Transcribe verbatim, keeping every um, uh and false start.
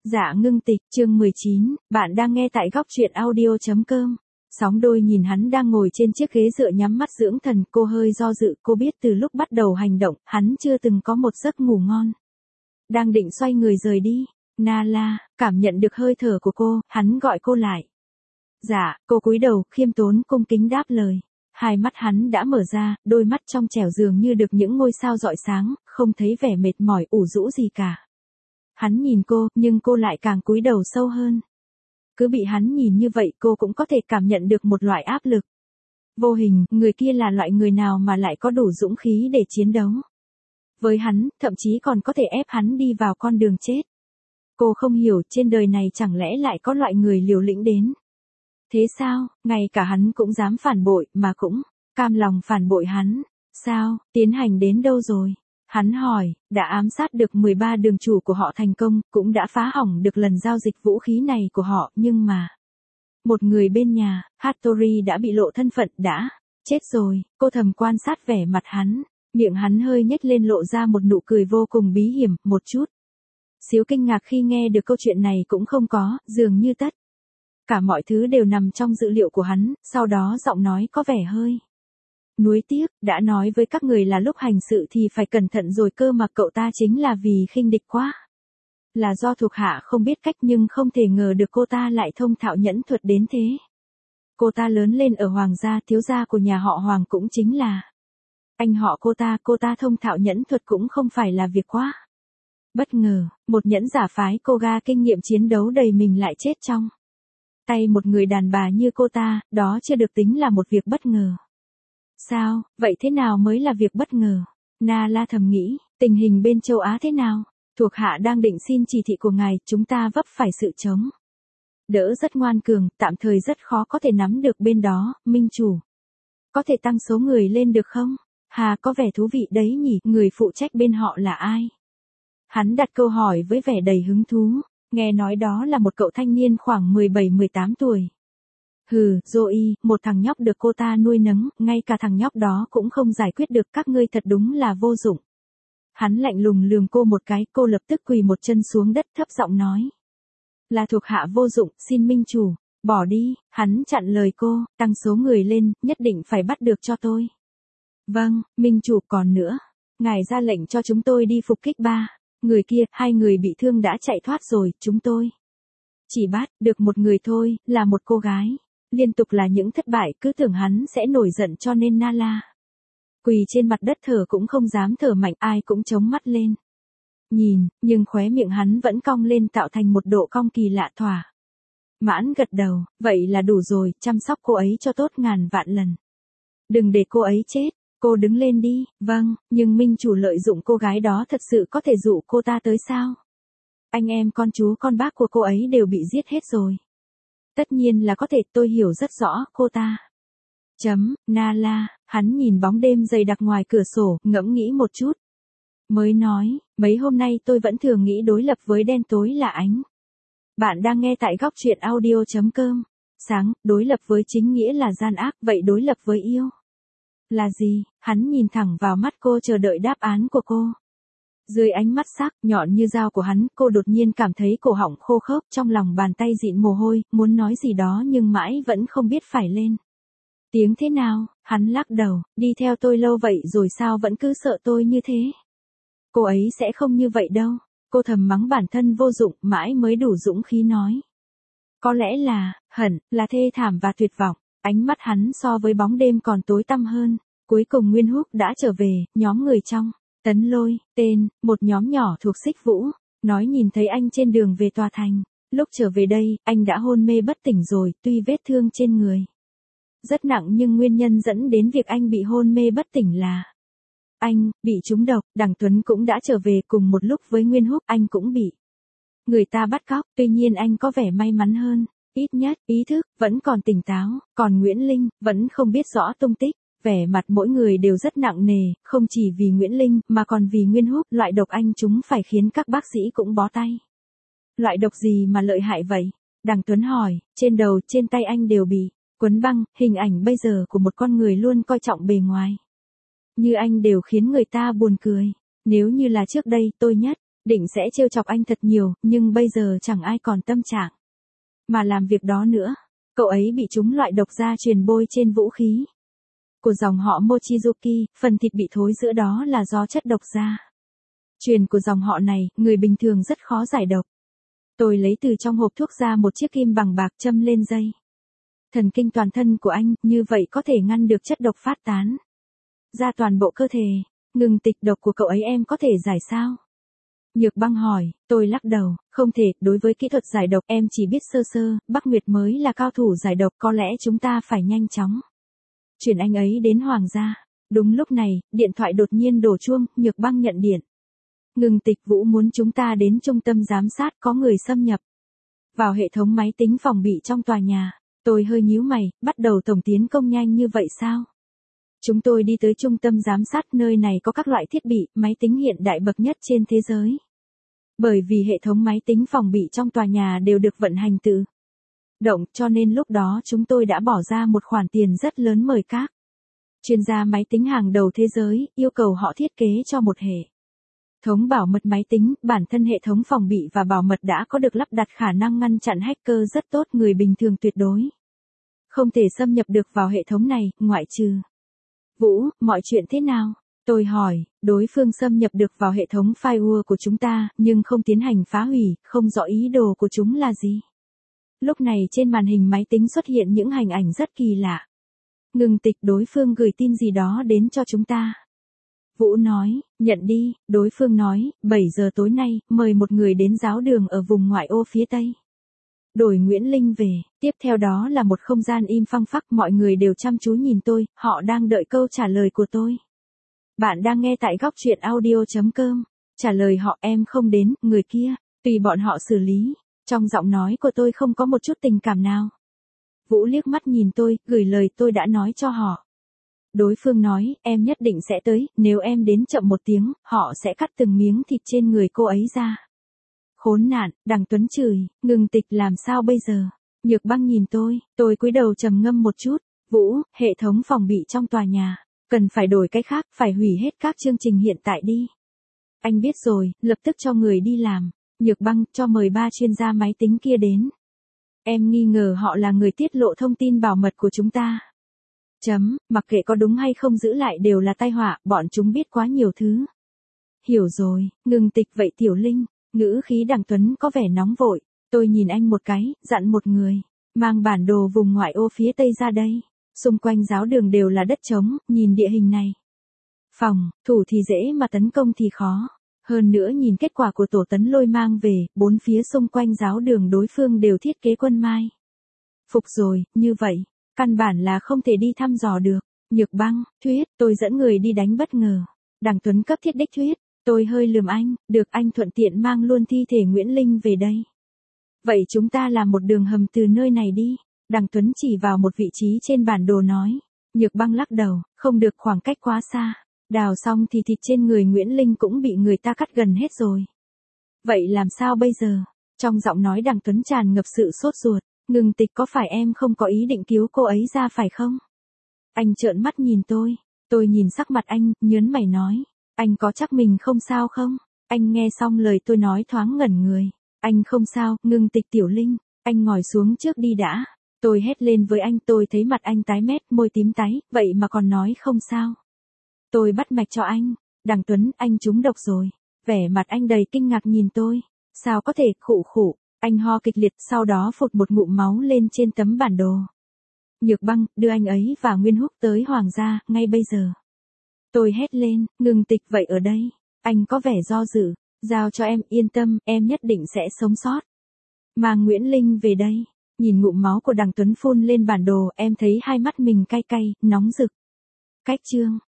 Dạ ngưng tịch, chương mười chín, bạn đang nghe tại góc truyện audio chấm com. Sóng đôi nhìn hắn đang ngồi trên chiếc ghế dựa nhắm mắt dưỡng thần, cô hơi do dự, cô biết từ lúc bắt đầu hành động, hắn chưa từng có một giấc ngủ ngon. Đang định xoay người rời đi, Nala, cảm nhận được hơi thở của cô, hắn gọi cô lại. Dạ, cô cúi đầu, khiêm tốn cung kính đáp lời. Hai mắt hắn đã mở ra, đôi mắt trong trẻo dường như được những ngôi sao rọi sáng, không thấy vẻ mệt mỏi ủ rũ gì cả. Hắn nhìn cô, nhưng cô lại càng cúi đầu sâu hơn. Cứ bị hắn nhìn như vậy cô cũng có thể cảm nhận được một loại áp lực. Vô hình, người kia là loại người nào mà lại có đủ dũng khí để chiến đấu. Với hắn, thậm chí còn có thể ép hắn đi vào con đường chết. Cô không hiểu trên đời này chẳng lẽ lại có loại người liều lĩnh đến. Thế sao, ngay cả hắn cũng dám phản bội mà cũng cam lòng phản bội hắn. Sao, tiến hành đến đâu rồi? Hắn hỏi, đã ám sát được mười ba đường chủ của họ thành công, cũng đã phá hỏng được lần giao dịch vũ khí này của họ, nhưng mà... Một người bên nhà, Hattori đã bị lộ thân phận, đã chết rồi, cô thầm quan sát vẻ mặt hắn, miệng hắn hơi nhếch lên lộ ra một nụ cười vô cùng bí hiểm, một chút. Xíu kinh ngạc khi nghe được câu chuyện này cũng không có, dường như tất. Cả mọi thứ đều nằm trong dữ liệu của hắn, sau đó giọng nói có vẻ hơi... Nuối tiếc, đã nói với các người là lúc hành sự thì phải cẩn thận rồi cơ mà cậu ta chính là vì khinh địch quá. Là do thuộc hạ không biết cách nhưng không thể ngờ được cô ta lại thông thạo nhẫn thuật đến thế. Cô ta lớn lên ở Hoàng gia, thiếu gia của nhà họ Hoàng cũng chính là anh họ cô ta, cô ta thông thạo nhẫn thuật cũng không phải là việc quá. Bất ngờ, một nhẫn giả phái cô ga kinh nghiệm chiến đấu đầy mình lại chết trong tay một người đàn bà như cô ta, đó chưa được tính là một việc bất ngờ. Sao, vậy thế nào mới là việc bất ngờ? Nala thầm nghĩ, tình hình bên châu Á thế nào? Thuộc hạ đang định xin chỉ thị của ngài, chúng ta vấp phải sự chống đỡ rất ngoan cường, tạm thời rất khó có thể nắm được bên đó, minh chủ. Có thể tăng số người lên được không? Hà có vẻ thú vị đấy nhỉ, người phụ trách bên họ là ai? Hắn đặt câu hỏi với vẻ đầy hứng thú, nghe nói đó là một cậu thanh niên khoảng mười bảy mười tám tuổi. Hừ, Zoe, một thằng nhóc được cô ta nuôi nấng, ngay cả thằng nhóc đó cũng không giải quyết được, các ngươi thật đúng là vô dụng. Hắn lạnh lùng lườm cô một cái, cô lập tức quỳ một chân xuống đất thấp giọng nói. Là thuộc hạ vô dụng, xin minh chủ, bỏ đi, hắn chặn lời cô, tăng số người lên, nhất định phải bắt được cho tôi. Vâng, minh chủ, còn nữa, ngài ra lệnh cho chúng tôi đi phục kích ba người kia, hai người bị thương đã chạy thoát rồi, chúng tôi chỉ bắt được một người thôi, là một cô gái. Liên tục là những thất bại, cứ tưởng hắn sẽ nổi giận cho nên Nala quỳ trên mặt đất thở cũng không dám thở mạnh, ai cũng chống mắt lên nhìn, nhưng khóe miệng hắn vẫn cong lên tạo thành một độ cong kỳ lạ. Thỏa mãn gật đầu, vậy là đủ rồi, chăm sóc cô ấy cho tốt ngàn vạn lần. Đừng để cô ấy chết, cô đứng lên đi. Vâng, nhưng minh chủ lợi dụng cô gái đó thật sự có thể dụ cô ta tới sao? Anh em con chú con bác của cô ấy đều bị giết hết rồi. Tất nhiên là có thể, tôi hiểu rất rõ cô ta. Chấm, Nala, hắn nhìn bóng đêm dày đặc ngoài cửa sổ, ngẫm nghĩ một chút. Mới nói, mấy hôm nay tôi vẫn thường nghĩ đối lập với đen tối là ánh. Bạn đang nghe tại góc truyện audio chấm com. Sáng, đối lập với chính nghĩa là gian ác, vậy đối lập với yêu là gì? Hắn nhìn thẳng vào mắt cô chờ đợi đáp án của cô. Dưới ánh mắt sắc, nhọn như dao của hắn, cô đột nhiên cảm thấy cổ họng khô khốc, trong lòng bàn tay dịn mồ hôi, muốn nói gì đó nhưng mãi vẫn không biết phải lên tiếng thế nào. Hắn lắc đầu, đi theo tôi lâu vậy rồi sao vẫn cứ sợ tôi như thế? Cô ấy sẽ không như vậy đâu. Cô thầm mắng bản thân vô dụng, mãi mới đủ dũng khí nói. Có lẽ là, hận, là thê thảm và tuyệt vọng. Ánh mắt hắn so với bóng đêm còn tối tăm hơn. Cuối cùng Nguyên Húc đã trở về, nhóm người trong Tấn Lôi, tên, một nhóm nhỏ thuộc Xích Vũ, nói nhìn thấy anh trên đường về tòa thành. Lúc trở về đây, anh đã hôn mê bất tỉnh rồi, tuy vết thương trên người rất nặng nhưng nguyên nhân dẫn đến việc anh bị hôn mê bất tỉnh là anh bị trúng độc. Đằng Tuấn cũng đã trở về cùng một lúc với Nguyên Húc, anh cũng bị người ta bắt cóc, tuy nhiên anh có vẻ may mắn hơn, ít nhất, ý thức vẫn còn tỉnh táo, còn Nguyễn Linh vẫn không biết rõ tung tích. Vẻ mặt mỗi người đều rất nặng nề, không chỉ vì Nguyễn Linh, mà còn vì Nguyên Húc, loại độc anh chúng phải khiến các bác sĩ cũng bó tay. Loại độc gì mà lợi hại vậy? Đằng Tuấn hỏi, trên đầu, trên tay anh đều bị quấn băng, hình ảnh bây giờ của một con người luôn coi trọng bề ngoài như anh đều khiến người ta buồn cười. Nếu như là trước đây, tôi nhất Định sẽ trêu chọc anh thật nhiều, nhưng bây giờ chẳng ai còn tâm trạng mà làm việc đó nữa. Cậu ấy bị trúng loại độc da truyền bôi trên vũ khí của dòng họ Mochizuki, phần thịt bị thối giữa đó là do chất độc da truyền của dòng họ này, người bình thường rất khó giải độc. Tôi lấy từ trong hộp thuốc ra một chiếc kim bằng bạc châm lên dây thần kinh toàn thân của anh, như vậy có thể ngăn được chất độc phát tán ra toàn bộ cơ thể. Ngừng tịch độc của cậu ấy em có thể giải sao? Nhược Băng hỏi. Tôi lắc đầu, không thể, đối với kỹ thuật giải độc em chỉ biết sơ sơ, Bắc Nguyệt mới là cao thủ giải độc, có lẽ chúng ta phải nhanh chóng chuyển anh ấy đến Hoàng gia. Đúng lúc này, điện thoại đột nhiên đổ chuông, Nhược Băng nhận điện. Ngừng tịch, Vũ muốn chúng ta đến trung tâm giám sát, có người xâm nhập vào hệ thống máy tính phòng bị trong tòa nhà. Tôi hơi nhíu mày, bắt đầu tổng tiến công nhanh như vậy sao? Chúng tôi đi tới trung tâm giám sát, nơi này có các loại thiết bị, máy tính hiện đại bậc nhất trên thế giới. Bởi vì hệ thống máy tính phòng bị trong tòa nhà đều được vận hành tự động, cho nên lúc đó chúng tôi đã bỏ ra một khoản tiền rất lớn mời các chuyên gia máy tính hàng đầu thế giới, yêu cầu họ thiết kế cho một hệ thống bảo mật máy tính. Bản thân hệ thống phòng bị và bảo mật đã có được lắp đặt khả năng ngăn chặn hacker rất tốt, người bình thường tuyệt đối không thể xâm nhập được vào hệ thống này, ngoại trừ Vũ. Mọi chuyện thế nào? Tôi hỏi. Đối phương xâm nhập được vào hệ thống firewall của chúng ta, nhưng không tiến hành phá hủy, không rõ ý đồ của chúng là gì. Lúc này trên màn hình máy tính xuất hiện những hình ảnh rất kỳ lạ. Ngừng tịch, đối phương gửi tin gì đó đến cho chúng ta. Vũ nói. Nhận đi. Đối phương nói, bảy giờ tối nay, mời một người đến giáo đường ở vùng ngoại ô phía tây. Đổi Nguyễn Linh về. Tiếp theo đó là một không gian im phăng phắc, mọi người đều chăm chú nhìn tôi, họ đang đợi câu trả lời của tôi. Bạn đang nghe tại góc truyện audio chấm com. Trả lời họ, em không đến, người kia, tùy bọn họ xử lý. Trong giọng nói của tôi không có một chút tình cảm nào. Vũ liếc mắt nhìn tôi, gửi lời tôi đã nói cho họ. Đối phương nói, em nhất định sẽ tới, nếu em đến chậm một tiếng, họ sẽ cắt từng miếng thịt trên người cô ấy ra. Khốn nạn, Đằng Tuấn chửi. Ngừng tịch, làm sao bây giờ? Nhược Băng nhìn tôi, tôi cúi đầu trầm ngâm một chút. Vũ, hệ thống phòng bị trong tòa nhà cần phải đổi cái khác, phải hủy hết các chương trình hiện tại đi. Anh biết rồi, lập tức cho người đi làm. Nhược Băng, cho mời ba chuyên gia máy tính kia đến. Em nghi ngờ họ là người tiết lộ thông tin bảo mật của chúng ta. Chấm, mặc kệ có đúng hay không giữ lại đều là tai họa, bọn chúng biết quá nhiều thứ. Hiểu rồi. Ngừng tịch, vậy Tiểu Linh. Ngữ khí Đằng Tuấn có vẻ nóng vội. Tôi nhìn anh một cái, dặn một người mang bản đồ vùng ngoại ô phía tây ra đây. Xung quanh giáo đường đều là đất trống, nhìn địa hình này. Phòng thủ thì dễ mà tấn công thì khó. Hơn nữa nhìn kết quả của tổ tấn lôi mang về, bốn phía xung quanh giáo đường đối phương đều thiết kế quân mai phục rồi, như vậy, căn bản là không thể đi thăm dò được. Nhược Băng, thuyết, tôi dẫn người đi đánh bất ngờ. Đằng Tuấn cấp thiết đích thuyết. Tôi hơi lườm anh, được, anh thuận tiện mang luôn thi thể Nguyễn Linh về đây. Vậy chúng ta làm một đường hầm từ nơi này đi. Đằng Tuấn chỉ vào một vị trí trên bản đồ nói. Nhược Băng lắc đầu, không được, khoảng cách quá xa. Đào xong thì thịt trên người Nguyễn Linh cũng bị người ta cắt gần hết rồi. Vậy làm sao bây giờ? Trong giọng nói Đằng Tuấn tràn ngập sự sốt ruột. Ngừng tịch, có phải em không có ý định cứu cô ấy ra phải không? Anh trợn mắt nhìn tôi. Tôi nhìn sắc mặt anh, nhớn mày nói. Anh có chắc mình không sao không? Anh nghe xong lời tôi nói thoáng ngẩn người. Anh không sao. Ngừng tịch, Tiểu Linh. Anh ngồi xuống trước đi đã. Tôi hét lên với anh, tôi thấy mặt anh tái mét, môi tím tái, vậy mà còn nói không sao. Tôi bắt mạch cho anh. Đằng Tuấn, anh trúng độc rồi. Vẻ mặt anh đầy kinh ngạc nhìn tôi. Sao có thể? Khụ khụ. Anh ho kịch liệt, sau đó phụt một ngụm máu lên trên tấm bản đồ. Nhược Băng, đưa anh ấy và Nguyên Húc tới Hoàng gia, ngay bây giờ. Tôi hét lên. Ngừng tịch, vậy ở đây. Anh có vẻ do dự. Giao cho em, yên tâm, em nhất định sẽ sống sót. Mang Nguyễn Linh về đây. Nhìn ngụm máu của Đằng Tuấn phun lên bản đồ, em thấy hai mắt mình cay cay, nóng rực. Cách chương.